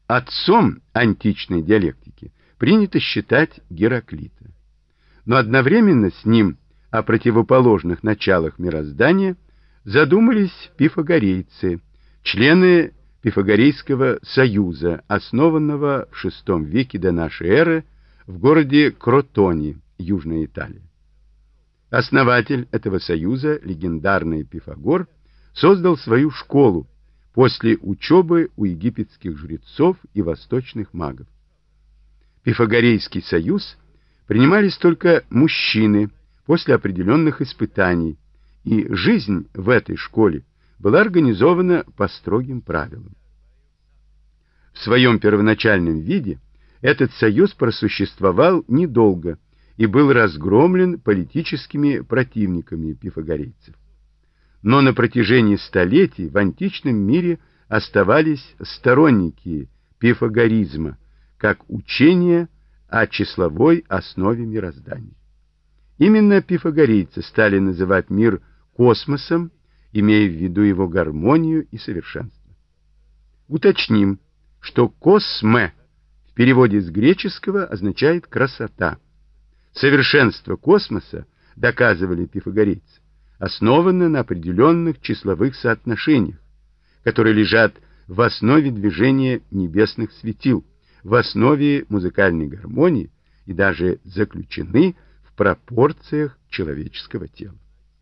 отцом античной диалектики принято считать Гераклита. Но одновременно с ним о противоположных началах мироздания задумались пифагорейцы, члены Пифагорейского союза, основанного в VI веке до нашей эры в городе Кротоне, Южная Италия. Основатель этого союза, легендарный Пифагор, создал свою школу после учебы у египетских жрецов и восточных магов. Пифагорейский союз принимались только мужчины после определенных испытаний, и жизнь в этой школе была организована по строгим правилам. В своем первоначальном виде этот союз просуществовал недолго и был разгромлен политическими противниками пифагорейцев. Но на протяжении столетий в античном мире оставались сторонники пифагоризма как учения о числовой основе мироздания. Именно пифагорейцы стали называть мир космосом, имея в виду его гармонию и совершенство. Уточним, что «косме» в переводе с греческого означает «красота». Совершенство космоса, доказывали пифагорейцы, основано на определенных числовых соотношениях, которые лежат в основе движения небесных светил, в основе музыкальной гармонии и даже заключены в пропорциях человеческого тела.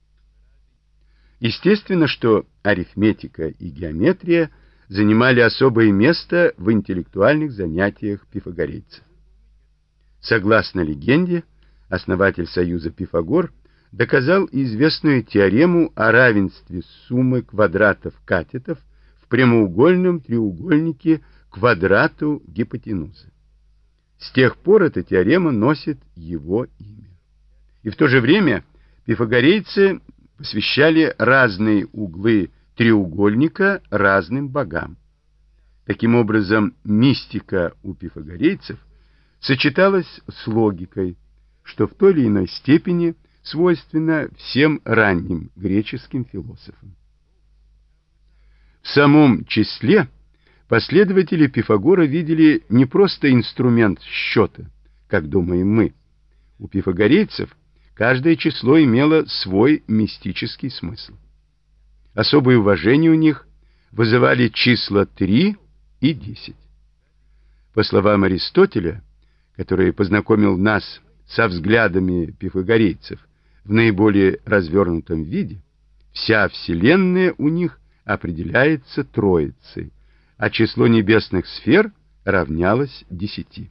Естественно, что арифметика и геометрия занимали особое место в интеллектуальных занятиях пифагорейцев. Согласно легенде, основатель союза Пифагор доказал известную теорему о равенстве суммы квадратов катетов в прямоугольном треугольнике квадрату гипотенузы. С тех пор эта теорема носит его имя. И в то же время пифагорейцы посвящали разные углы треугольника разным богам. Таким образом, мистика у пифагорейцев сочеталась с логикой, что в той или иной степени свойственно всем ранним греческим философам. В самом числе последователи Пифагора видели не просто инструмент счета, как думаем мы. У пифагорейцев каждое число имело свой мистический смысл. Особое уважение у них вызывали числа 3 и 10. По словам Аристотеля, который познакомил нас со взглядами пифагорейцев в наиболее развернутом виде, вся Вселенная у них определяется Троицей, а число небесных сфер равнялось 10.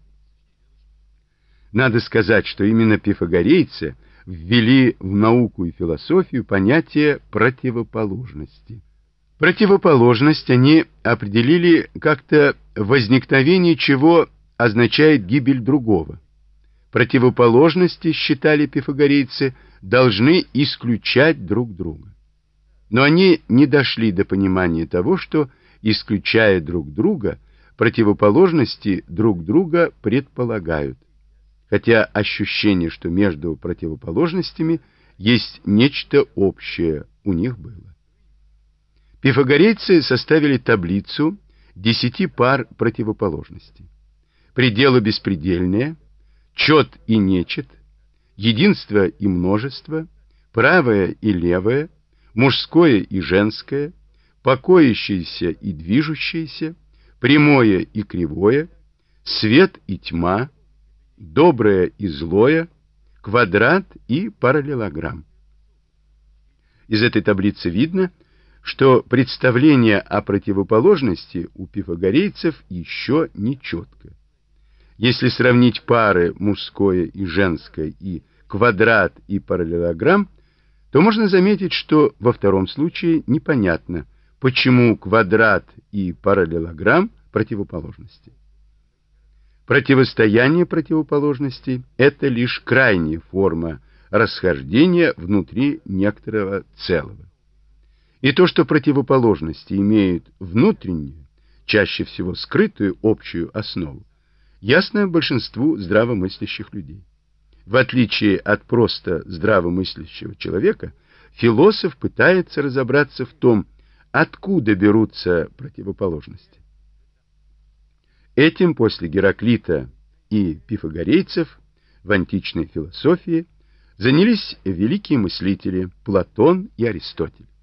Надо сказать, что именно пифагорейцы ввели в науку и философию понятие противоположности. Противоположность они определили как-то возникновение чего означает гибель другого. Противоположности, считали пифагорейцы, должны исключать друг друга. Но они не дошли до понимания того, что, исключая друг друга, противоположности друг друга предполагают, хотя ощущение, что между противоположностями есть нечто общее, у них было. Пифагорейцы составили таблицу 10 пар противоположностей. Пределы беспредельные, чет и нечет, единство и множество, правое и левое, мужское и женское, покоящееся и движущееся, прямое и кривое, свет и тьма, доброе и злое, квадрат и параллелограмм. Из этой таблицы видно, что представление о противоположности у пифагорейцев еще не четко. Если сравнить пары мужское и женское и квадрат и параллелограмм, то можно заметить, что во втором случае непонятно, почему квадрат и параллелограмм противоположности. Противостояние противоположностей – это лишь крайняя форма расхождения внутри некоторого целого. И то, что противоположности имеют внутреннюю, чаще всего скрытую общую основу, ясно большинству здравомыслящих людей. В отличие от просто здравомыслящего человека, философ пытается разобраться в том, откуда берутся противоположности. Этим после Гераклита и пифагорейцев в античной философии занялись великие мыслители Платон и Аристотель.